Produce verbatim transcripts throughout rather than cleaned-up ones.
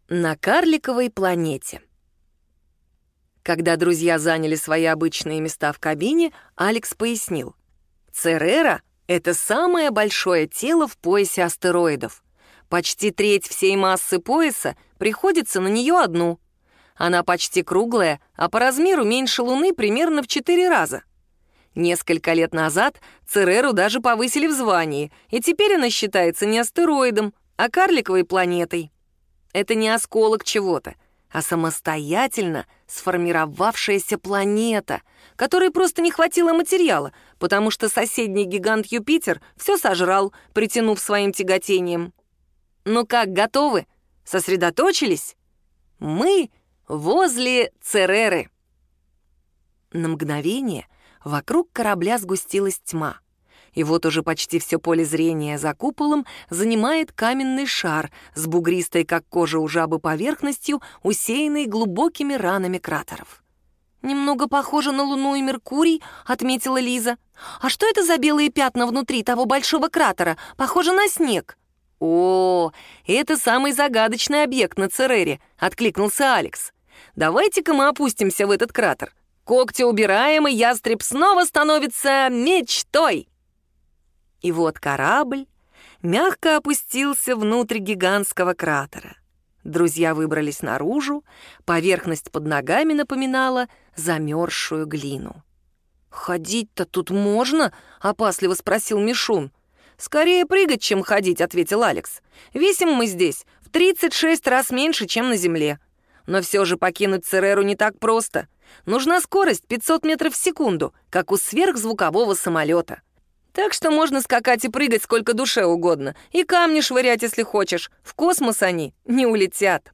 На карликовой планете. Когда друзья заняли свои обычные места в кабине, Алекс пояснил. Церера — это самое большое тело в поясе астероидов. Почти треть всей массы пояса приходится на нее одну. Она почти круглая, а по размеру меньше Луны примерно в четыре раза. Несколько лет назад Цереру даже повысили в звании, и теперь она считается не астероидом, а карликовой планетой. Это не осколок чего-то, а самостоятельно сформировавшаяся планета, которой просто не хватило материала, потому что соседний гигант Юпитер все сожрал, притянув своим тяготением. Ну как, готовы? Сосредоточились? Мы возле Цереры. На мгновение вокруг корабля сгустилась тьма. И вот уже почти все поле зрения за куполом занимает каменный шар с бугристой, как кожа у жабы, поверхностью, усеянной глубокими ранами кратеров. «Немного похоже на Луну и Меркурий», — отметила Лиза. «А что это за белые пятна внутри того большого кратера? Похоже на снег». «О, это самый загадочный объект на Церере», — откликнулся Алекс. «Давайте-ка мы опустимся в этот кратер. Когти убираем, и ястреб снова становится мечтой». И вот корабль мягко опустился внутрь гигантского кратера. Друзья выбрались наружу, поверхность под ногами напоминала замерзшую глину. «Ходить-то тут можно?» — опасливо спросил Мишун. «Скорее прыгать, чем ходить», — ответил Алекс. «Весим мы здесь в тридцать шесть раз меньше, чем на Земле. Но все же покинуть Цереру не так просто. Нужна скорость пятьсот метров в секунду, как у сверхзвукового самолета. Так что можно скакать и прыгать сколько душе угодно, и камни швырять, если хочешь. В космос они не улетят».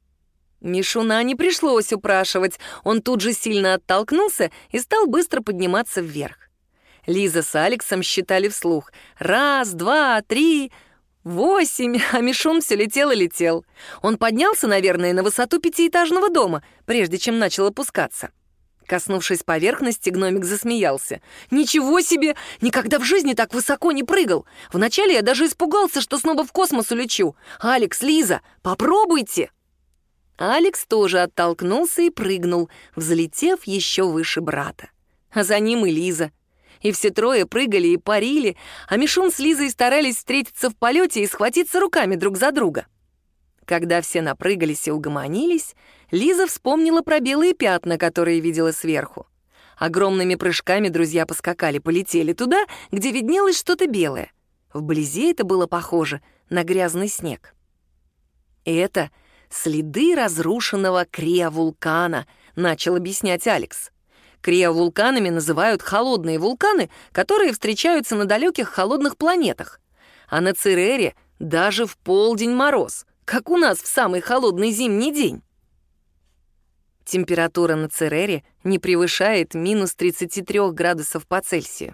Мишуна не пришлось упрашивать, он тут же сильно оттолкнулся и стал быстро подниматься вверх. Лиза с Алексом считали вслух. Раз, два, три, восемь, а Мишун все летел и летел. Он поднялся, наверное, на высоту пятиэтажного дома, прежде чем начал опускаться. Коснувшись поверхности, гномик засмеялся. «Ничего себе! Никогда в жизни так высоко не прыгал! Вначале я даже испугался, что снова в космос улечу. Алекс, Лиза, попробуйте!» Алекс тоже оттолкнулся и прыгнул, взлетев еще выше брата. А за ним и Лиза. И все трое прыгали и парили, а Мишун с Лизой старались встретиться в полете и схватиться руками друг за друга. Когда все напрыгались и угомонились, Лиза вспомнила про белые пятна, которые видела сверху. Огромными прыжками друзья поскакали, полетели туда, где виднелось что-то белое. Вблизи это было похоже на грязный снег. «Это следы разрушенного криовулкана», — начал объяснять Алекс. Криовулканами называют холодные вулканы, которые встречаются на далеких холодных планетах. А на Церере даже в полдень мороз, как у нас в самый холодный зимний день. Температура на Церере не превышает минус тридцати трёх градусов по Цельсию.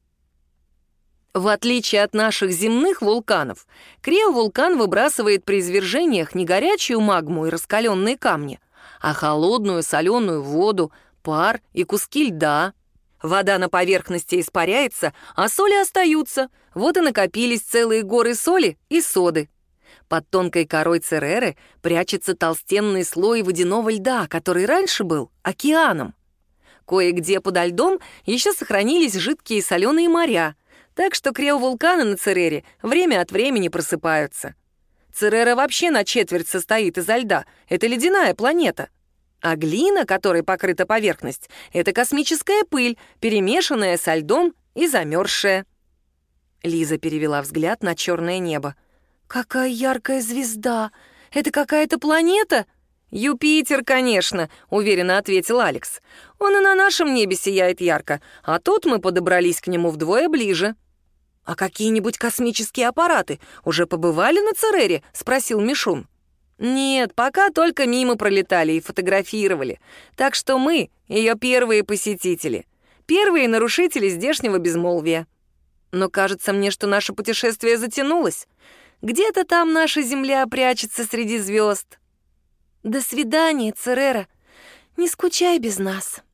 В отличие от наших земных вулканов, криовулкан выбрасывает при извержениях не горячую магму и раскаленные камни, а холодную соленую воду, пар и куски льда. Вода на поверхности испаряется, а соли остаются. Вот и накопились целые горы соли и соды. Под тонкой корой Цереры прячется толстенный слой водяного льда, который раньше был океаном. Кое-где подо льдом еще сохранились жидкие соленые моря, так что криовулканы на Церере время от времени просыпаются. Церера вообще на четверть состоит изо льда. Это ледяная планета. А глина, которой покрыта поверхность, это космическая пыль, перемешанная со льдом и замерзшая. Лиза перевела взгляд на черное небо. «Какая яркая звезда! Это какая-то планета?» «Юпитер, конечно», — уверенно ответил Алекс. «Он и на нашем небе сияет ярко, а тут мы подобрались к нему вдвое ближе». «А какие-нибудь космические аппараты уже побывали на Церере?» — спросил Мишун. «Нет, пока только мимо пролетали и фотографировали. Так что мы — ее первые посетители, первые нарушители здешнего безмолвия. Но кажется мне, что наше путешествие затянулось. Где-то там наша Земля прячется среди звезд». «До свидания, Церера. Не скучай без нас».